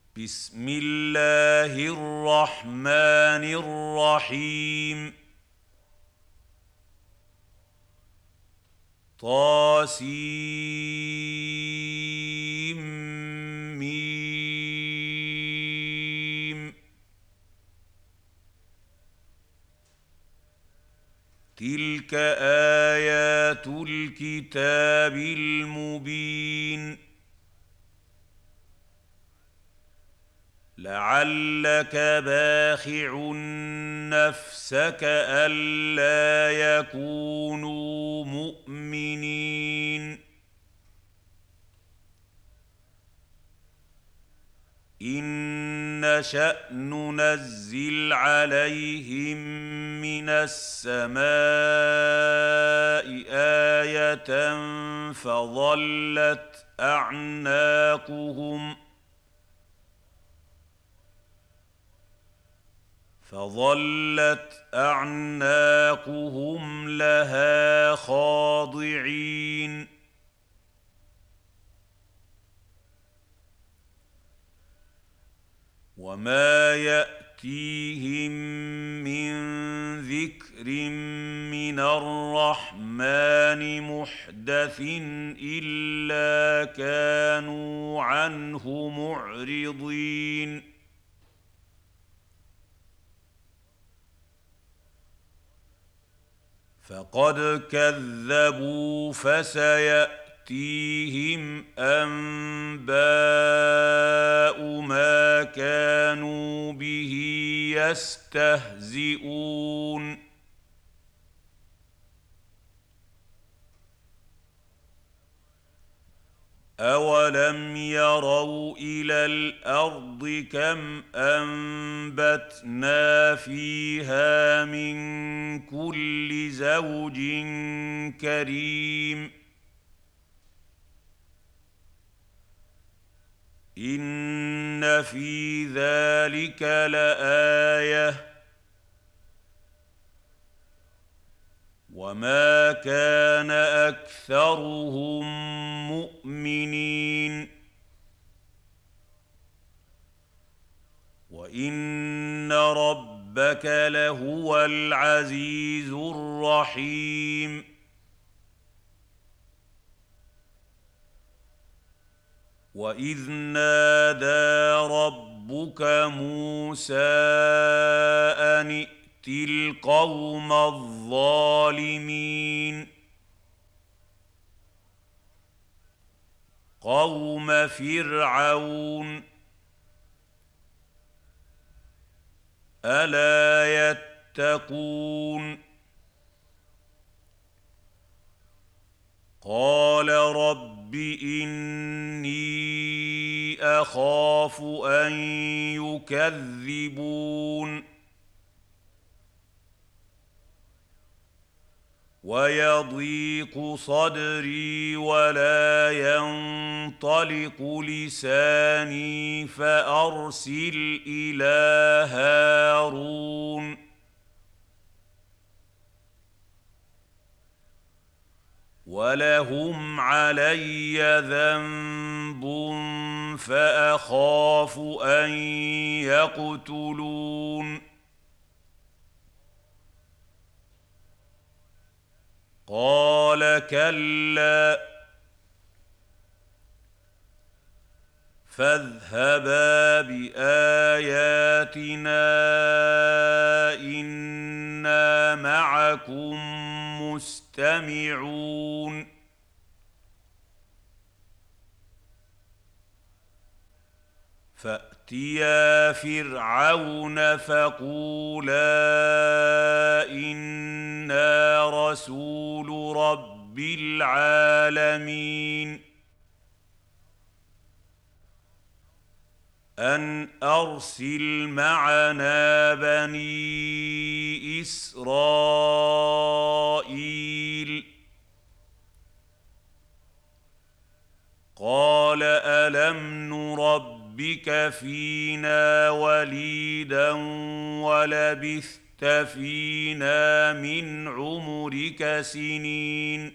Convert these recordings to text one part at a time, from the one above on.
بسم الله الرحمن الرحيم طاسيم تلك آيات الكتاب المبين لعلك باخع نفسك ألا يكونوا مؤمنين إن نشأ ننزل عليهم من السماء آية فظلت أعناقهم لها خاضعين وما يأتيهم من ذكر من الرحمن محدث إلا كانوا عنه معرضين فقد كذبوا فسيأتيهم أنباء ما كانوا به يستهزئون أولم يروا إلى الأرض كم أنبتنا فيها من كل زوج كريم إن في ذلك لآية وما كان أكثرهم مؤمنين وإن ربك لهو العزيز الرحيم وإذ نادى ربك موسى أن ائت القوم الظالمين قوم فرعون ألا يتقون قال رب إني أخاف أن يكذبون ويضيق صدري ولا ينطلق لساني فأرسل إلى هارون ولهم علي ذنب فأخاف أن يقتلون قال كلا فاذهبا بآياتنا إنا معكم مستمعون فأتيا فرعون فقولا إنا رسول رب العالمين أن أرسل معنا بني إسرائيل قال ألم نربك فينا وليدا ولبثت فينا من عمرك سنين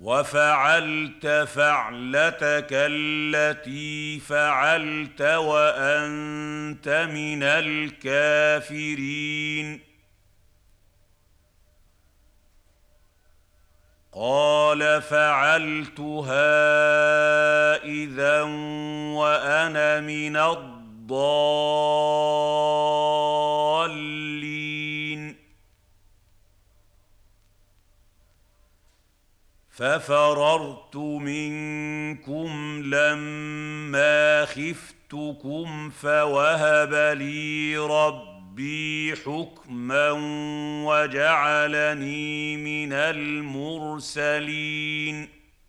وفعلت فعلتك التي فعلت وأنت من الكافرين. قال فعلتها إذا وأنا من الضالين. ففررت منكم لما خفتكم فوهب لي ربي حكما وجعلني من المرسلين.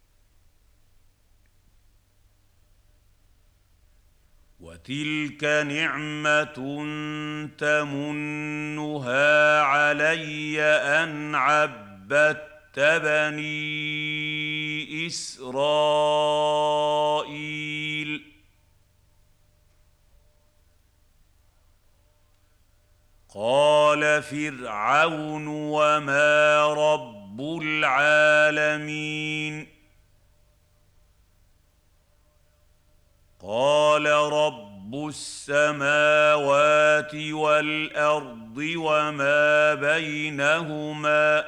وتلك نعمة تمنها علي أن عبدت بني إسرائيل. قال فرعون وما رب العالمين. قال رب السماوات والأرض وما بينهما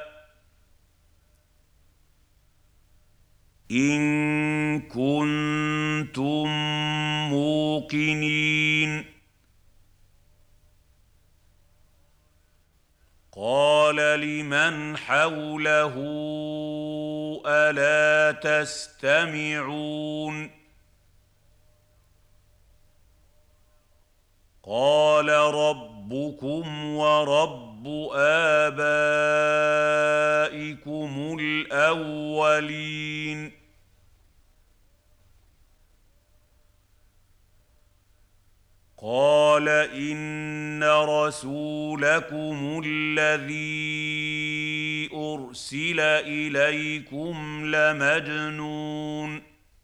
إن كنتم موقنين. قال لمن حوله ألا تستمعون. قال ربكم ورب آبائكم الأولين. قال إن رسولكم الذي أرسل إليكم لمجنون.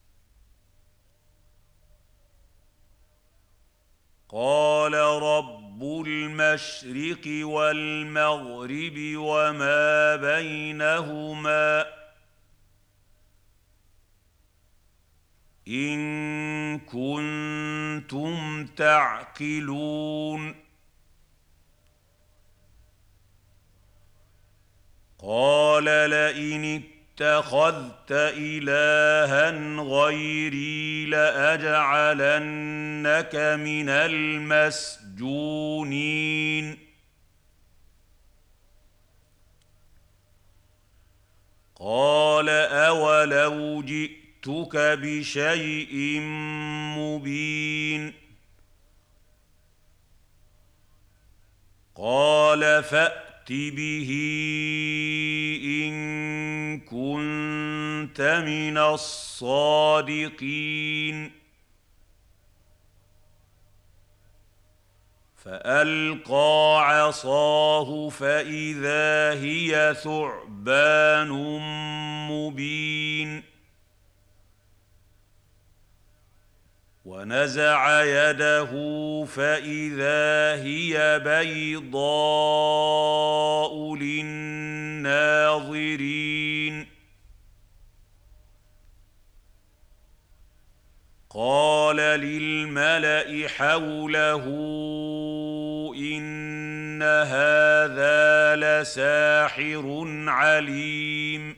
قال رب المشرق والمغرب وما بينهما إن كنتم تعقلون. قال لئن اتخذت إلها غيري لأجعلنك من المسجونين. قال أولو جئتك بشيء مبين. قال فأت به إن كنت من الصادقين. فألقى عصاه فإذا هي ثعبان مبين. ونزع يده فإذا هي بيضاء للناظرين. قال للملأ حوله إن هذا لساحر عليم.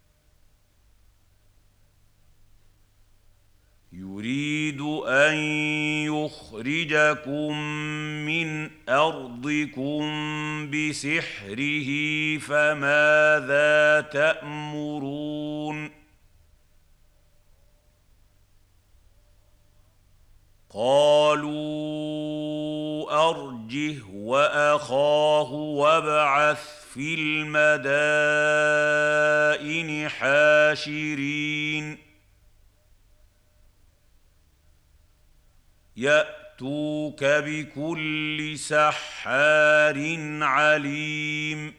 يريد أن يخرجكم من أرضكم بسحره فماذا تأمرون. قالوا أرجه وأخاه وابعث في المدائن حاشرين يأتوك بكل سحار عليم.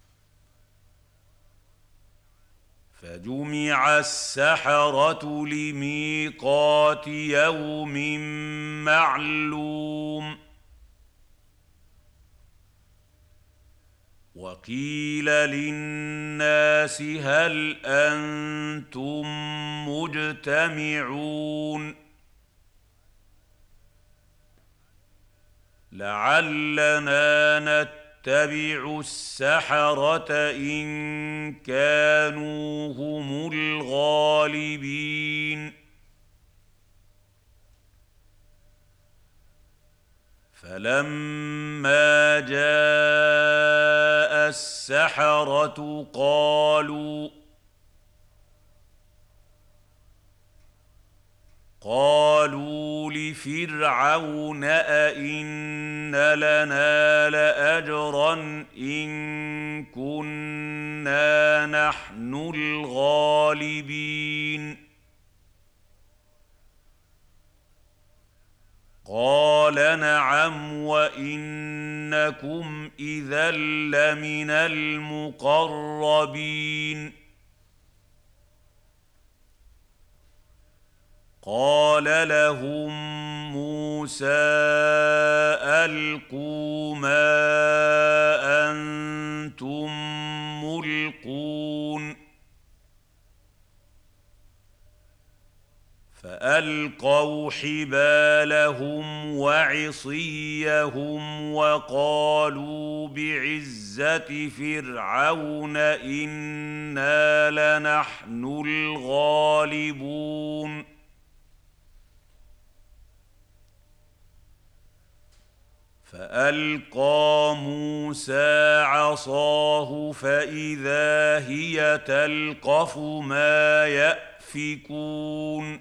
فجمع السحرة لميقات يوم معلوم. وقيل للناس هل أنتم مجتمعون لعلنا نتبع السحرة إن كانوا هم الغالبين فلما جاء السحرة قالوا لفرعون أئن لنا لأجرا إن كنا نحن الغالبين قال نعم وإنكم إذا لمن المقربين قال لهم موسى ألقوا ما أنتم ملقون فألقوا حبالهم وعصيهم وقالوا بعزة فرعون إنا لنحن الغالبون فألقى موسى عصاه فإذا هي تلقف ما يأفكون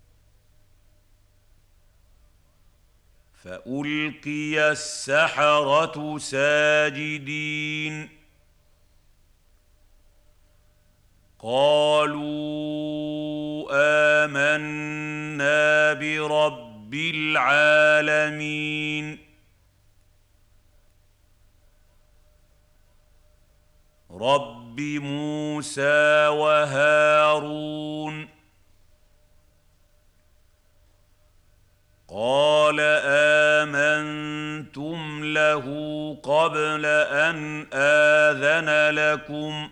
فألقي السحرة ساجدين قالوا آمنا برب العالمين رب موسى وهارون قال آمنتم له قبل أن آذن لكم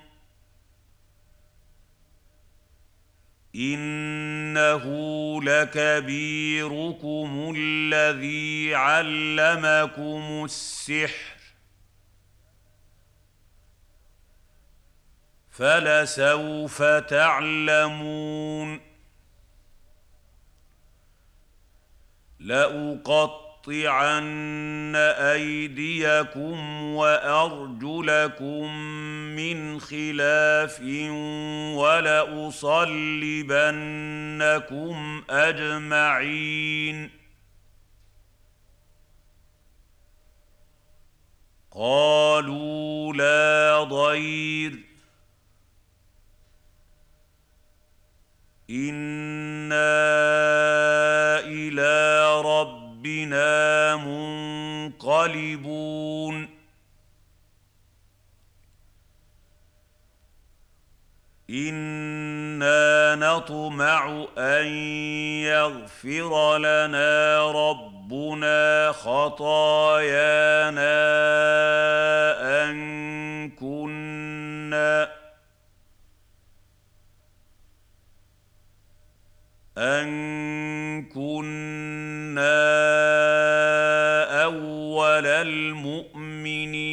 إنه لكبيركم الذي علمكم السحر فلسوف تعلمون لأقطعن أيديكم وأرجلكم من خلاف ولأصلبنكم أجمعين قالوا لا ضير إنا إلى ربنا منقلبون إنا نطمع أن يغفر لنا ربنا خطايانا أن كنا أول المؤمنين